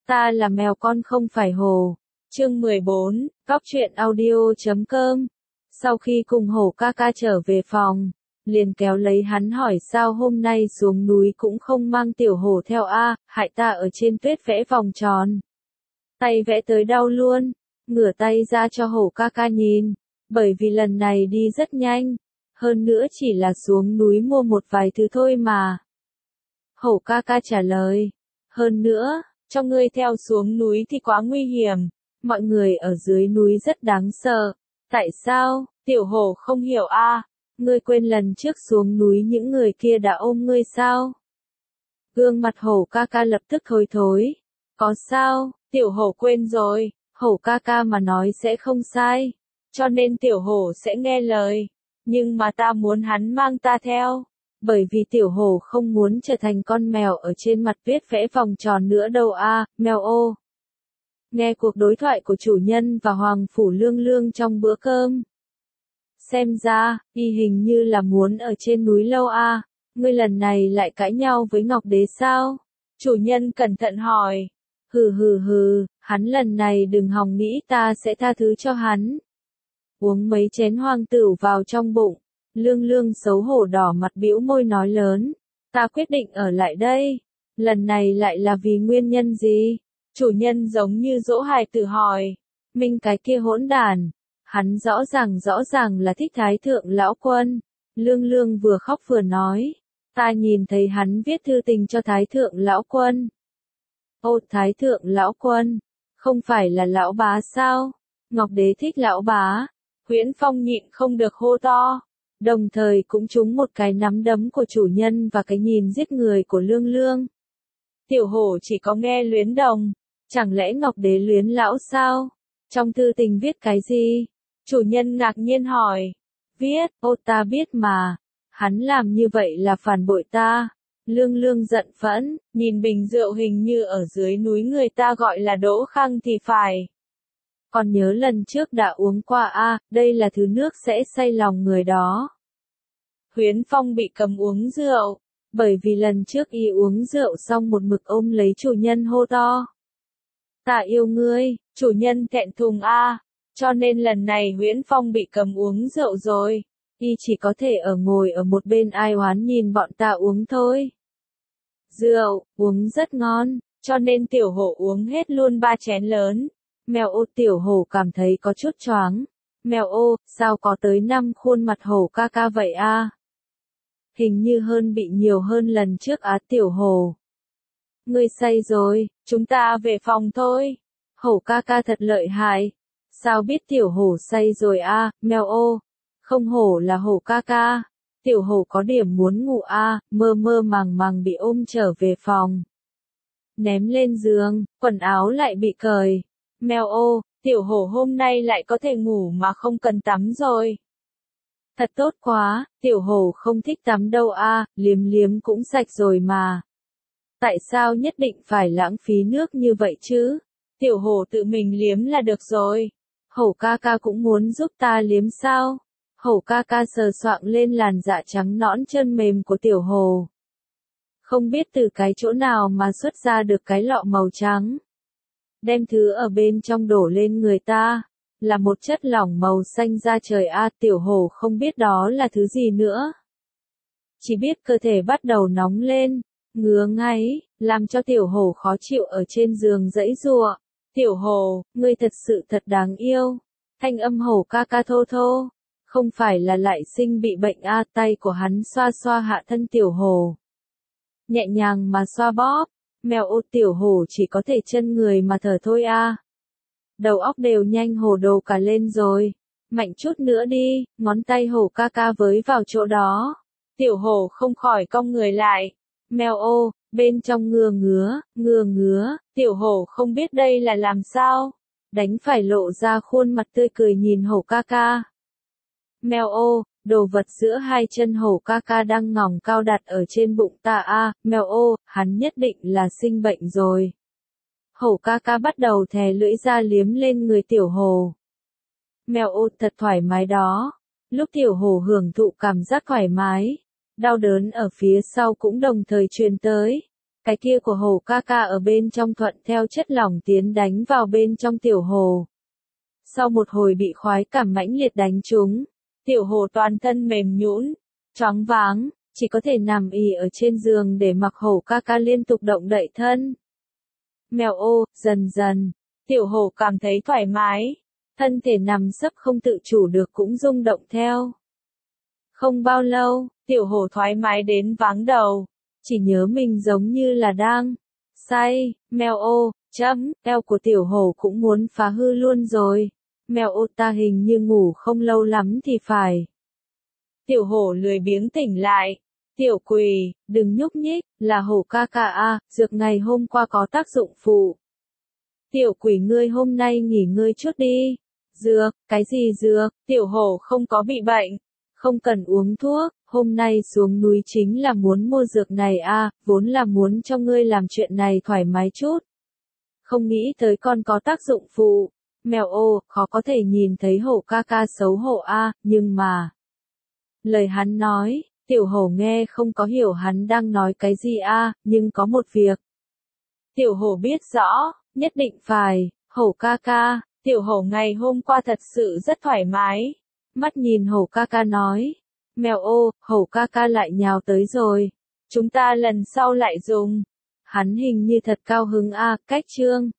Ta là mèo con không phải hổ. Chương 14, Góc truyện audio.com. Sau khi cùng hổ ca ca trở về phòng, liền kéo lấy hắn hỏi sao hôm nay xuống núi cũng không mang tiểu hổ theo a, hại ta ở trên tuyết vẽ vòng tròn. Tay vẽ tới đau luôn, ngửa tay ra cho hổ ca ca nhìn, bởi vì lần này đi rất nhanh, hơn nữa chỉ là xuống núi mua một vài thứ thôi mà. Hổ ca ca trả lời, hơn nữa, cho ngươi theo xuống núi thì quá nguy hiểm, mọi người ở dưới núi rất đáng sợ. Tại sao? Tiểu hổ không hiểu a, ngươi quên lần trước xuống núi những người kia đã ôm ngươi sao? Gương mặt hổ ca ca lập tức thối thối. Có sao? Tiểu hổ quên rồi, hổ ca ca mà nói sẽ không sai, cho nên tiểu hổ sẽ nghe lời, nhưng mà ta muốn hắn mang ta theo. Bởi vì tiểu hổ không muốn trở thành con mèo ở trên mặt viết vẽ vòng tròn nữa đâu a, mèo ô. Nghe cuộc đối thoại của chủ nhân và Hoàng Phủ Lương Lương trong bữa cơm. Xem ra, y hình như là muốn ở trên núi lâu a, ngươi lần này lại cãi nhau với Ngọc Đế sao? Chủ nhân cẩn thận hỏi. Hừ, hắn lần này đừng hòng nghĩ ta sẽ tha thứ cho hắn. Uống mấy chén hoang tửu vào trong bụng. Lương Lương xấu hổ đỏ mặt bĩu môi nói lớn, ta quyết định ở lại đây. Lần này lại là vì nguyên nhân gì? Chủ nhân giống như dỗ hài tử hỏi. Minh cái kia hỗn đản, hắn rõ ràng là thích Thái Thượng Lão Quân. Lương Lương vừa khóc vừa nói, ta nhìn thấy hắn viết thư tình cho Thái Thượng Lão Quân. Ô, Thái Thượng Lão Quân, không phải là lão bá sao? Ngọc Đế thích lão bá. Huyễn Phong nhịn không được hô to. Đồng thời cũng trúng một cái nắm đấm của chủ nhân và cái nhìn giết người của Lương Lương. Tiểu hổ chỉ có nghe luyến đồng, chẳng lẽ Ngọc Đế luyến lão sao? Trong thư tình viết cái gì? Chủ nhân ngạc nhiên hỏi. Viết, ô ta biết mà, hắn làm như vậy là phản bội ta. Lương Lương giận phẫn, nhìn bình rượu hình như ở dưới núi người ta gọi là Đỗ Khang thì phải. Còn nhớ lần trước đã uống qua a, đây là thứ nước sẽ say lòng người đó. Huyễn Phong bị cấm uống rượu, bởi vì lần trước y uống rượu xong một mực ôm lấy chủ nhân hô to. Ta yêu ngươi, chủ nhân thẹn thùng a, cho nên lần này Huyễn Phong bị cấm uống rượu rồi, y chỉ có thể ngồi ở một bên ai oán nhìn bọn ta uống thôi. Rượu, uống rất ngon, cho nên tiểu hổ uống hết luôn 3 chén lớn. Mèo ô, tiểu hổ cảm thấy có chút choáng. Mèo ô, sao có tới 5 khuôn mặt hổ ca ca vậy a? Hình như bị nhiều hơn lần trước á tiểu hổ. Ngươi say rồi, chúng ta về phòng thôi. Hổ ca ca thật lợi hại. Sao biết tiểu hổ say rồi a, mèo ô? Không hổ là hổ ca ca. Tiểu hổ có điểm muốn ngủ a, mơ màng bị ôm trở về phòng. Ném lên giường, quần áo lại bị cởi. Mèo ô, tiểu hổ hôm nay lại có thể ngủ mà không cần tắm rồi. Thật tốt quá, tiểu hổ không thích tắm đâu a, liếm cũng sạch rồi mà. Tại sao nhất định phải lãng phí nước như vậy chứ? Tiểu hổ tự mình liếm là được rồi. Hổ ca ca cũng muốn giúp ta liếm sao? Hổ ca ca sờ soạng lên làn dạ trắng nõn trơn mềm của tiểu hổ. Không biết từ cái chỗ nào mà xuất ra được cái lọ màu trắng. Đem thứ ở bên trong đổ lên người ta, là một chất lỏng màu xanh da trời a, tiểu hổ không biết đó là thứ gì nữa. Chỉ biết cơ thể bắt đầu nóng lên, ngứa ngáy, làm cho tiểu hổ khó chịu ở trên giường giãy giụa. Tiểu hổ, ngươi thật sự thật đáng yêu. Thanh âm hổ ca ca thô thô, không phải là lại sinh bị bệnh a, tay của hắn xoa xoa hạ thân tiểu hổ. Nhẹ nhàng mà xoa bóp. Mèo ô, tiểu hổ chỉ có thể chân người mà thở thôi a. Đầu óc đều nhanh hổ đồ cả lên rồi. Mạnh chút nữa đi, ngón tay hổ ca ca với vào chỗ đó. Tiểu hổ không khỏi cong người lại. Mèo ô, bên trong ngứa, tiểu hổ không biết đây là làm sao. Đành phải lộ ra khuôn mặt tươi cười nhìn hổ ca ca. Mèo ô, đồ vật giữa hai chân hổ ca ca đang ngỏng cao đặt ở trên bụng ta a, mèo ô, hắn nhất định là sinh bệnh rồi. Hổ ca ca bắt đầu thè lưỡi ra liếm lên người tiểu hổ. Mèo ô thật thoải mái đó. Lúc tiểu hổ hưởng thụ cảm giác thoải mái, đau đớn ở phía sau cũng đồng thời truyền tới. Cái kia của hổ ca ca ở bên trong thuận theo chất lỏng tiến đánh vào bên trong tiểu hồ. Sau một hồi bị khoái cảm mãnh liệt đánh trúng, tiểu hồ toàn thân mềm nhũn, choáng váng, chỉ có thể nằm ì ở trên giường để mặc hổ ca ca liên tục động đậy thân. Mèo ô, dần dần, tiểu hồ cảm thấy thoải mái, thân thể nằm sấp không tự chủ được cũng rung động theo. Không bao lâu, tiểu hồ thoải mái đến váng đầu, chỉ nhớ mình giống như là đang say. Mèo ô, eo của tiểu hồ cũng muốn phá hư luôn rồi. Mèo ô, ta hình như ngủ không lâu lắm thì phải. Tiểu hổ lười biếng tỉnh lại. Tiểu quỳ, đừng nhúc nhích, là hổ ca ca à, dược ngày hôm qua có tác dụng phụ. Tiểu quỷ ngươi hôm nay nghỉ ngơi chút đi. Dược, cái gì dược, tiểu hổ không có bị bệnh. Không cần uống thuốc, hôm nay xuống núi chính là muốn mua dược này à, vốn là muốn cho ngươi làm chuyện này thoải mái chút. Không nghĩ tới con có tác dụng phụ. Mèo ô, khó có thể nhìn thấy hổ ca ca xấu hổ à, nhưng mà. Lời hắn nói, tiểu hổ nghe không có hiểu hắn đang nói cái gì à, nhưng có một việc. Tiểu hổ biết rõ, nhất định phải, hổ ca ca, tiểu hổ ngày hôm qua thật sự rất thoải mái. Mắt nhìn hổ ca ca nói, mèo ô, hổ ca ca lại nhào tới rồi. Chúng ta lần sau lại dùng. Hắn hình như thật cao hứng à, cách chương.